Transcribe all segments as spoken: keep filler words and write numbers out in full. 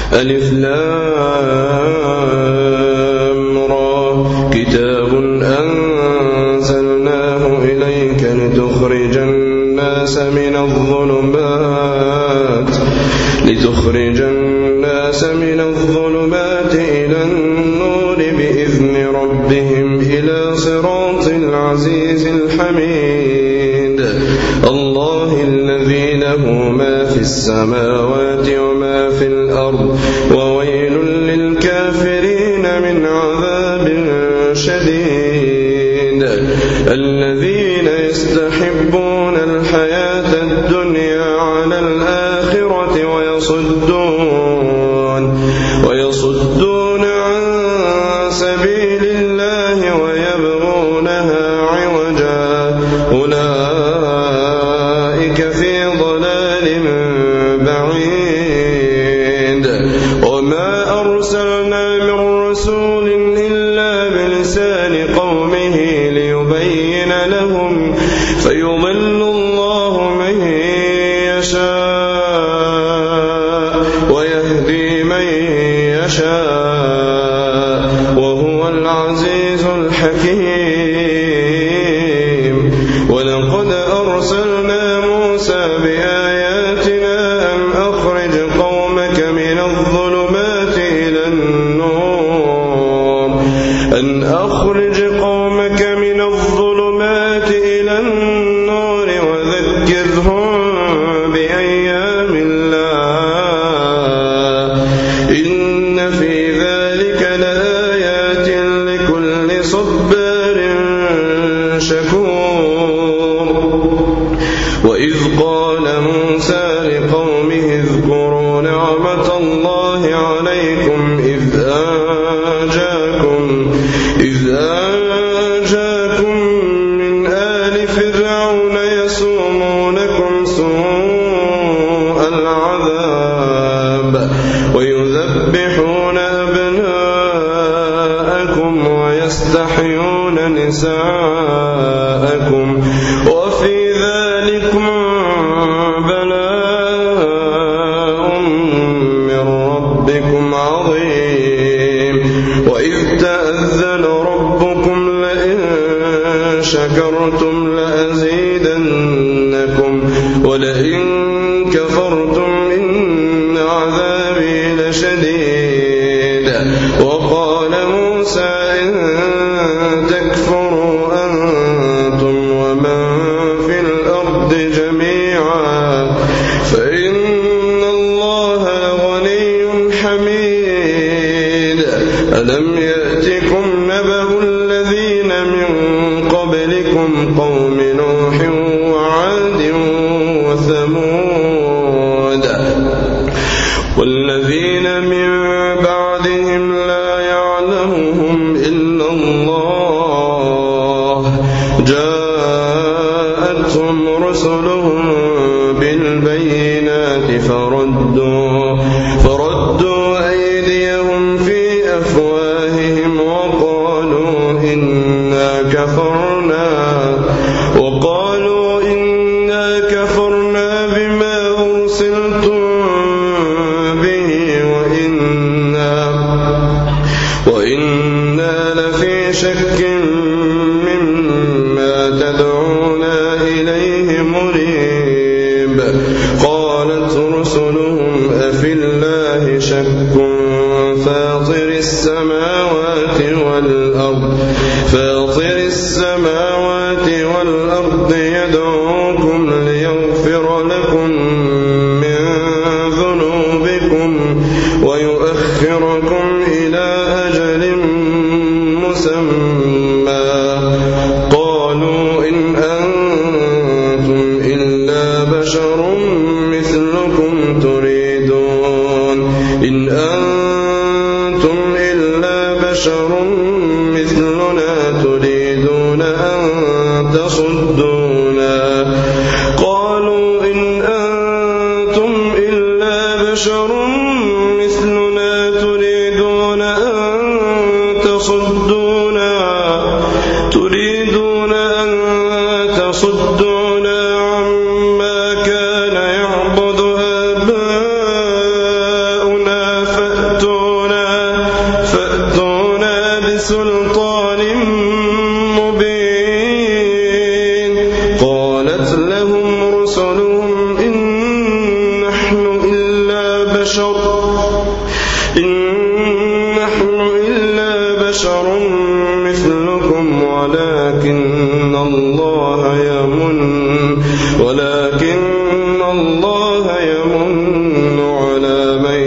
ألف لام را كتاب أنزلناه إليك لتخرج الناس من الظلمات لتخرج الناس من الظلمات إلى النور بإذن ربهم إلى صراط العزيز الحميد الله الذي له ما في السماوات وما في الأرض وويل للكافرين من عذاب شديد الذين يستحبون الحياة الدنيا على الآخرة ويصدون ويصدون عن سبيل الله ويبغونها عوجا أولئك في ضلال بعيد وما أرسلنا من رسول إلا بلسان قومه ليبين لهم فيضل الله من يشاء ويهدي من يشاء وهو العزيز الحكيم ولقد أرسلنا موسى بآياتنا أن أخرج قومك من الظلمات إلى النور أن أخرج قومك من الظلمات إلى النور وذكرهم بأيام الله إن في ذلك لآيات لكل صبار شكور وإذ قال موسى لقومه اذكروا نعمة الله عليكم إذ أنجاكم إذ أنجاكم من آل فرعون يسومونكم سوء العذاب ويذبحون أبناءكم ويستحيون نساءكم وفي ذلكم بلاء من ربكم عظيم وإذ تأذن ربكم لئن شكرتم لأزيدنكم ولئن كفرتم إن عذابي لشديد وقال موسى إن تكفروا أنتم ومن في الأرض جميعا فإن الله لغني حميد ألم يأتكم نبأ الذين من قبلكم قوم نوح وعاد وثمود والذين من بعدهم لا يعلمهم إلا الله جاءتهم رسلهم بالبينات فردوا فردوا أيديهم في أفواههم وقالوا إنا كفرنا وقالوا إنا كفرنا بما أرسلتم به وإنا وإنا لفي شك مما تدعونا إليه مريب قالت رسلهم أفي الله شك فاطر السماوات والأرض فاطر السماوات والأرض يدعوكم ليغفر لكم من ذنوبكم ويؤخركم إلى أجل مسمى قالوا إن أنتم إلا بشر مثلكم تريدون إن أنتم إلا بشر مثلنا تريدون أن تصدونا قالوا إن أنتم إلا بشر مثلنا تريدون أن تصدونا تريدون أن تصدونا عما كان يعبد آباؤنا بسلطان مبين قالت لهم رسلهم إن نحن إلا بشر إن نحن إلا بشر مثلكم ولكن الله يمن ولكن الله يمن على من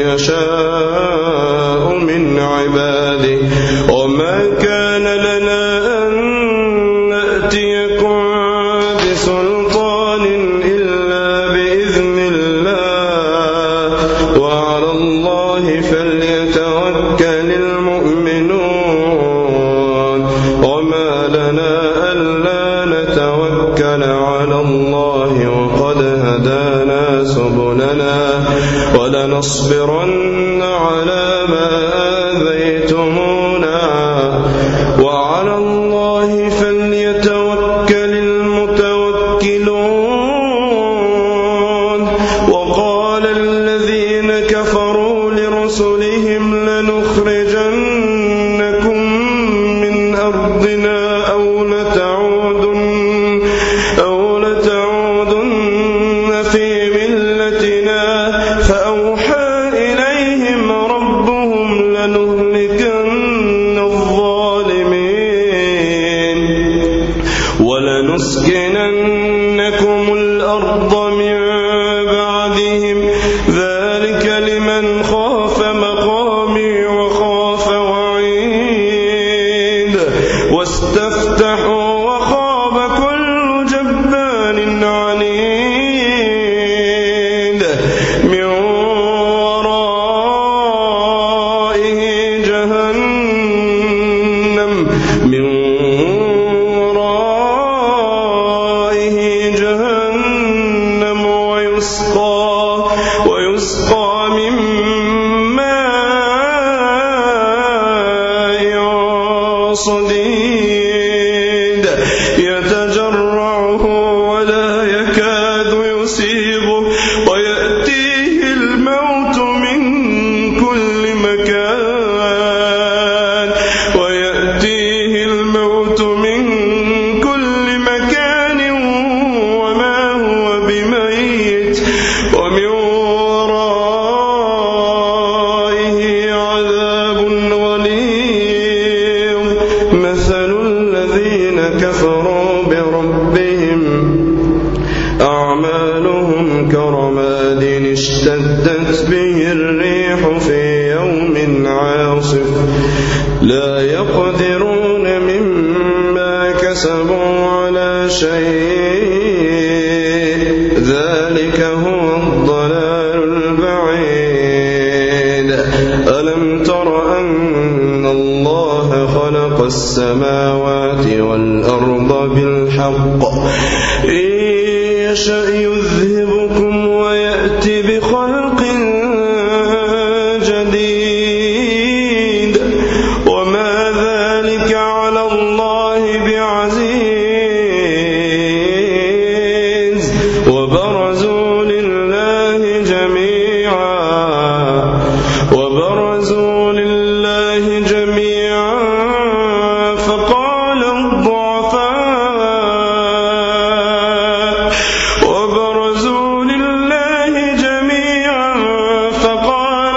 يشاء من عباده وما كان لنا أن نأتيكم بسلطان إلا بإذن الله وعلى الله فليتوكل المؤمنون وما لنا ألا نتوكل على الله وقد هدانا سبلنا ولنصبرن على ما آذيتمونا وعلى الله فليتوكل المتوكلون وقال الذين كفروا لرسلهم لنخرجنكم من أرضنا أو لتعودن أو لتعودن في ملتنا فأوحى إليهم ربهم لنهلكن الظالمين ولنسكننكم الأرض من بعدهم ذلك لمن خاف مقامي وخاف وعيد واستفتحوا وخاب كل جبار عنيد من ورائه جهنم من ورائه جهنم ويسقى ويسقى من ماء صديد يتجرعه ولا يكاد يسيغه ويأتيه الموت من كل مكان ويأتيه الموت من كل مكان وما هو بميت ومن ورائه عذاب غليظ مثل الذين كفروا بربهم أعمالهم كرماد اشتدت به الريح في يوم عاصف لا يقدرون مما كسبوا على شيء ذلك هو الضلال البعيد ألم تر أن الله خلق السماوات والأرض بالحق إن يشأ يذهبكم ويأتي بخلق جديد وما ذلك على الله بعزيز وبرزوا لله جميعا وبرزوا لله جميعا فقال الضعفاء وبرزوا لله جميعا فقال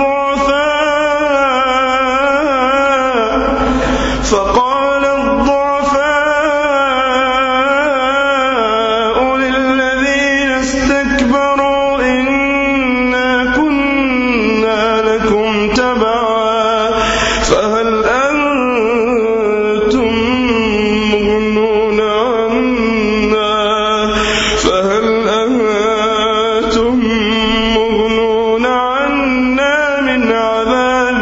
الضعفاء فقال الضعفاء للذين استكبروا إنا كنا لكم تبعا فهل أنتم مغنون عنا فهل أنتم مغنون عنا من عذاب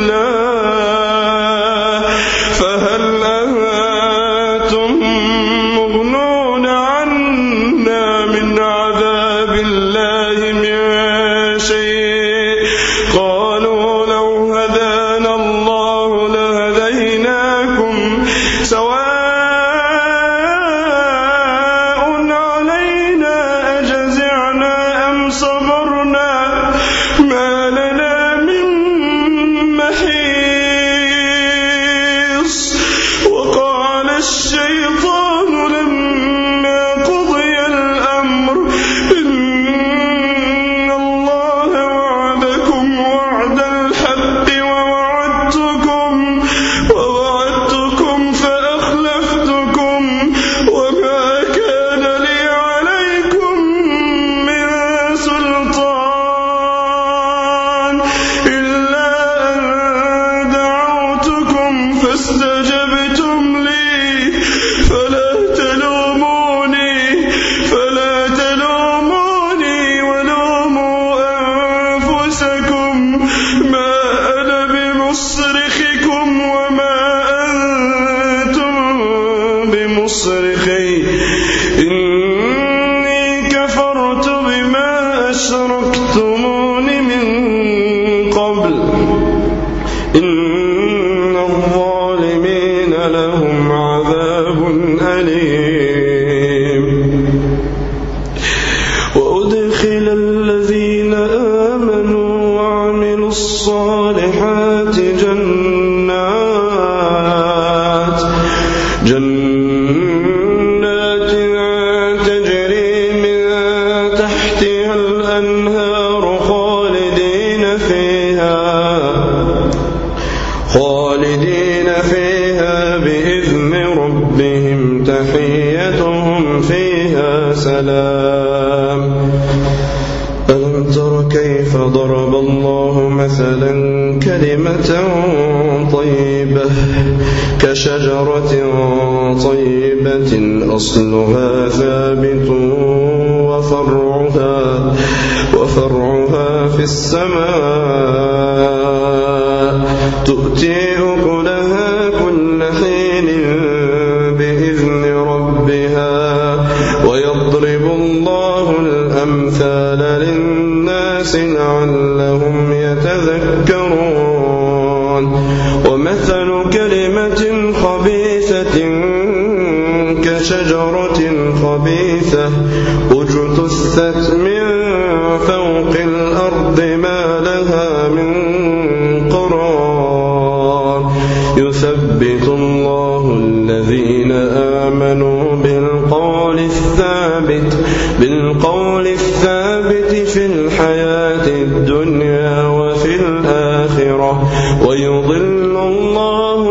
الله فهل أنتم مغنون عنا من عذاب الله من شيء قالوا لو هدانا الله لهديناكم سواء علينا أجزعنا أم صبرنا ما لنا من محيص ما أنا بمصرخكم وما أنتم بمصرخي إني كفرت بما أشركتمون من قبل إن الظالمين لهم عذاب أليم وأدخل الذين آمنوا وعملوا الصالحات جنات جنات تجري من تحتها الأنهار خالدين فيها خالدين فيها بإذن ربهم تحيتهم فيها سلام ألم تر كيف ضرب الله مثلا كلمة طيبة كشجرة طيبة أصلها ثابت وفرعها وفرعها في السماء تؤتي أكلها كل حين بإذن ربها ويضرب الله الأمثال للناس لعلهم يتذكرون ومثل كلمة خبيثة كشجرة خبيثة اجتثت من فوق الأرض ما لها من قرار يثبت الله الذين آمنوا بالقول الثابت بالقول الثابت في الحياة الدنيا وفي الآخرة ويضل الله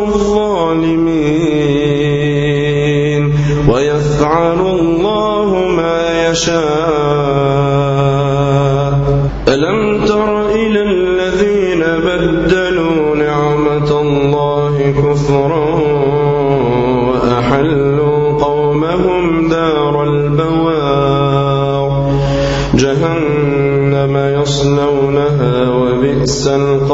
الظالمين ويفعل الله ما يشاء ألم تر إلى الذين بدلوا نعمة الله كفرا وأحلوا قومهم دار البوار جهنم يصلونها وبئس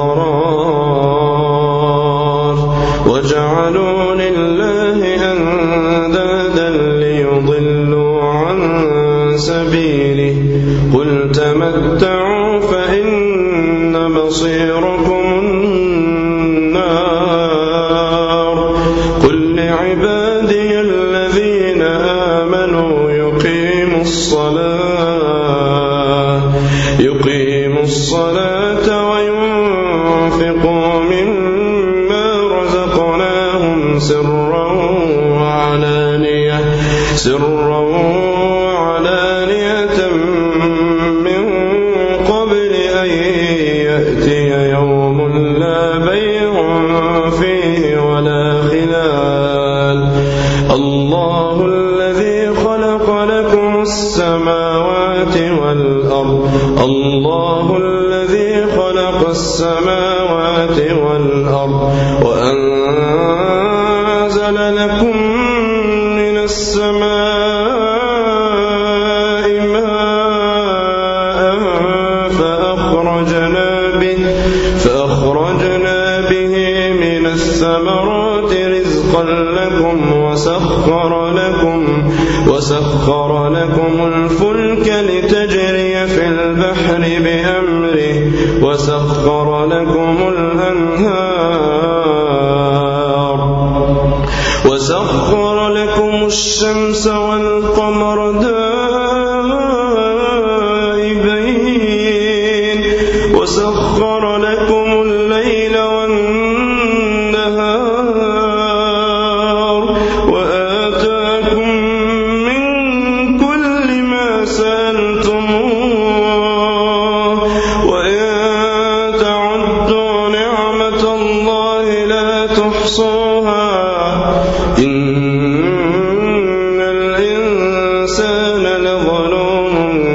القرار وجعلوا لله أندادا ليضلوا عن سبيله قل تمتعوا فإن مصيركم النار قل لعبادي الذين آمنوا يقيموا الصلاة يقيموا الصلاة وينفقوا مما رزقناهم سرا وعلانية سرا وعلانية من قبل أن يأتي يوم لا بيع فيه ولا خلال الله الذي خلق لكم السماوات والأرض الله الذي خلق السماوات والأرض وأنزل لكم من السماء ماء فأخرجنا به فأخرجنا به من الثمرات رزقا لكم وسخر لكم وسخر لكم الفلك لتجري في البحر بأمره وسخر لكم الأنهار وسخر لكم الشمس والقمر دائبين وسخر لكم الليل والنهار وآتاكم من كل ما سألتموه وإن تعدوا نعمة الله لا تحصوها إن الإنسان لظلوم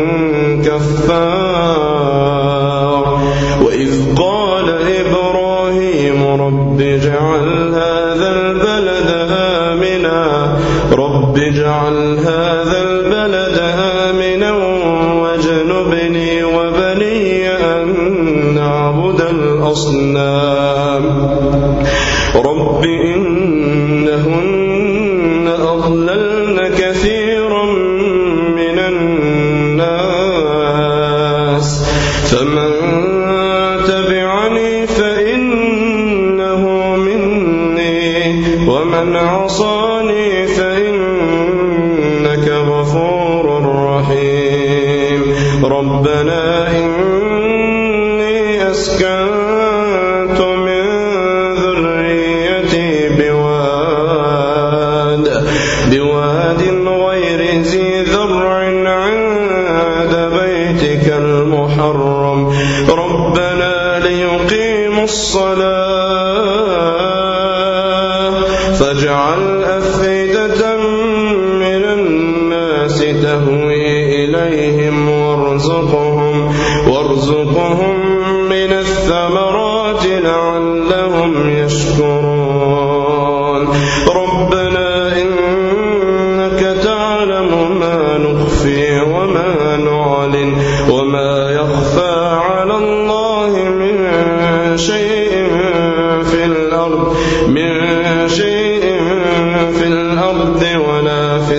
كفار وإذ قال إبراهيم رب اجعل هذا البلد آمنا رب اجعل هذا البلد آمنا واجنبني وبني أن نعبد الأصنام رب إنهن أضللن كثيرا من الناس فمن تبعني فإنه مني ومن عصاني فإنك غفور رحيم ربنا إني أسكنت من ذريتي بواد بواد غير ذي زرع عند بيتك المحرم ربنا ليقيموا الصلاة فاجعل أفئدة من الناس تهوي إليهم وارزقهم وارزقهم من الثمرات لعلهم يشكرون ربنا إنك تعلم ما نخفي وما نعلن وما يخفى على الله من شيء في الأرض من شيء في الأرض ولا في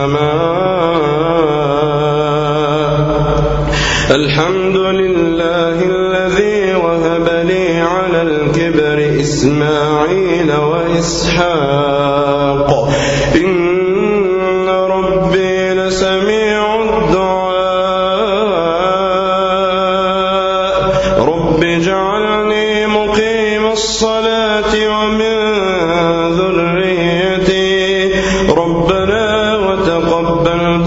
السماء الحمد لله الذي وهب لي على الكبر إسماعيل وإسحاق إن ربي لسميع الدعاء رب اجعلني مقيم الصلاة ومن ذريتي ربنا وتقبل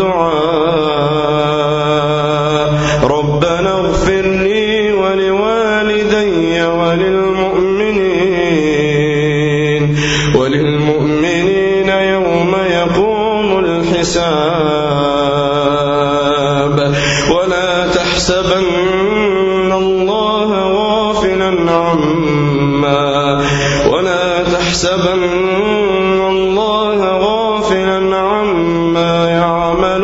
دعاء ربنا اغفر لي ولوالدي وللمؤمنين وللمؤمنين يوم يقوم الحساب ولا تحسبن الله غافلا عما ولا تحسبن الله غافلا عما يعمل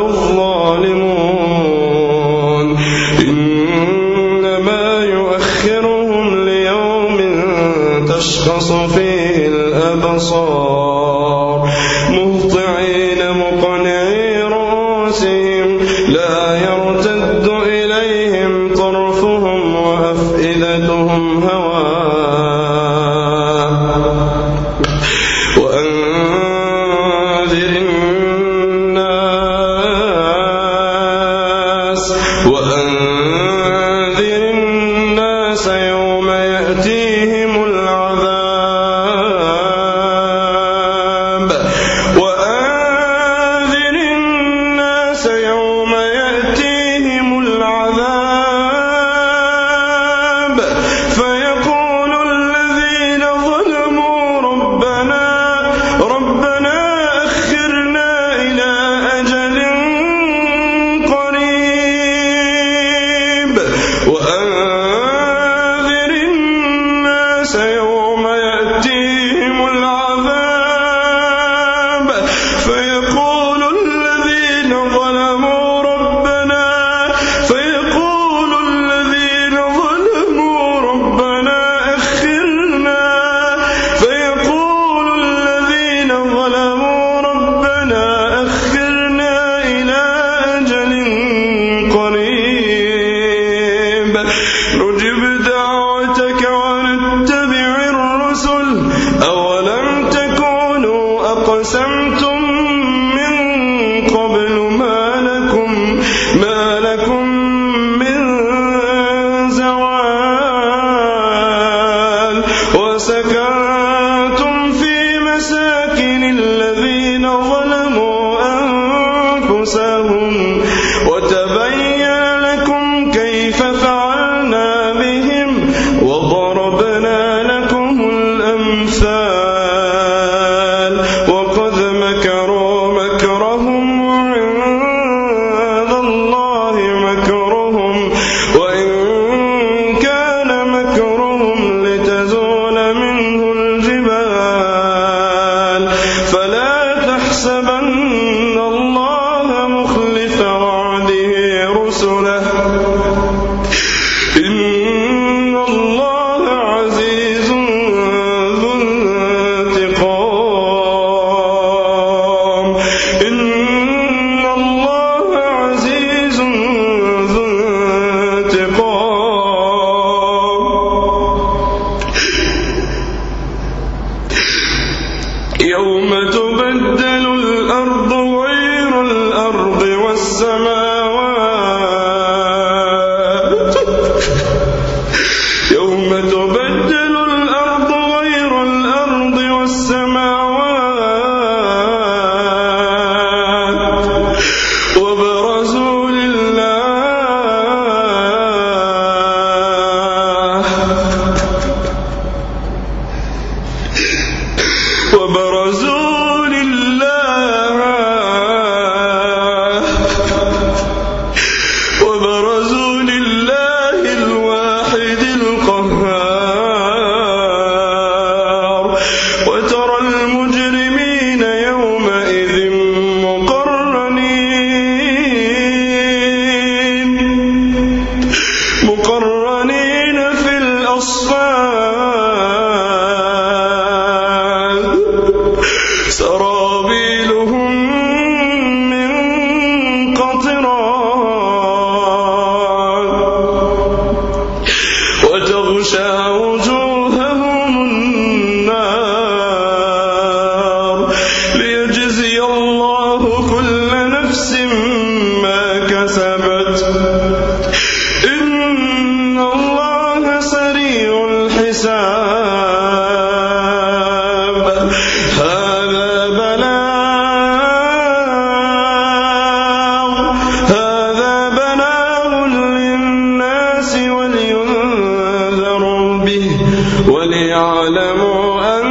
الظالمون إنما يؤخرهم ليوم تشخص فيه الأبصار مهطعين مقنعي رؤوسهم لا يرتد إليهم طرفهم وأفئدتهم هواء وأنذر الناس وأنذر الناس يوم يأتيهم العذاب وأنذر الناس يوم يأتيهم العذاب فيقول الذين ظلموا ربنا ربنا أخرنا إلى أجل قريب وأنذر الناس يوم تبدل الأرض غير الأرض والسماوات وبرزوا لله وبرزوا لله وبرزوا لله الواحد القهار وترى المجرمين يومئذ مقرنين مقرنين في الأصفاد سرابيلهم من قطران وتغشى وجوههم النار ليجزي الله كل نفس ما كسبت إن الله سريع الحساب هذا بلاغ هذا بلاغ للناس ولينذروا به وليعلموا أن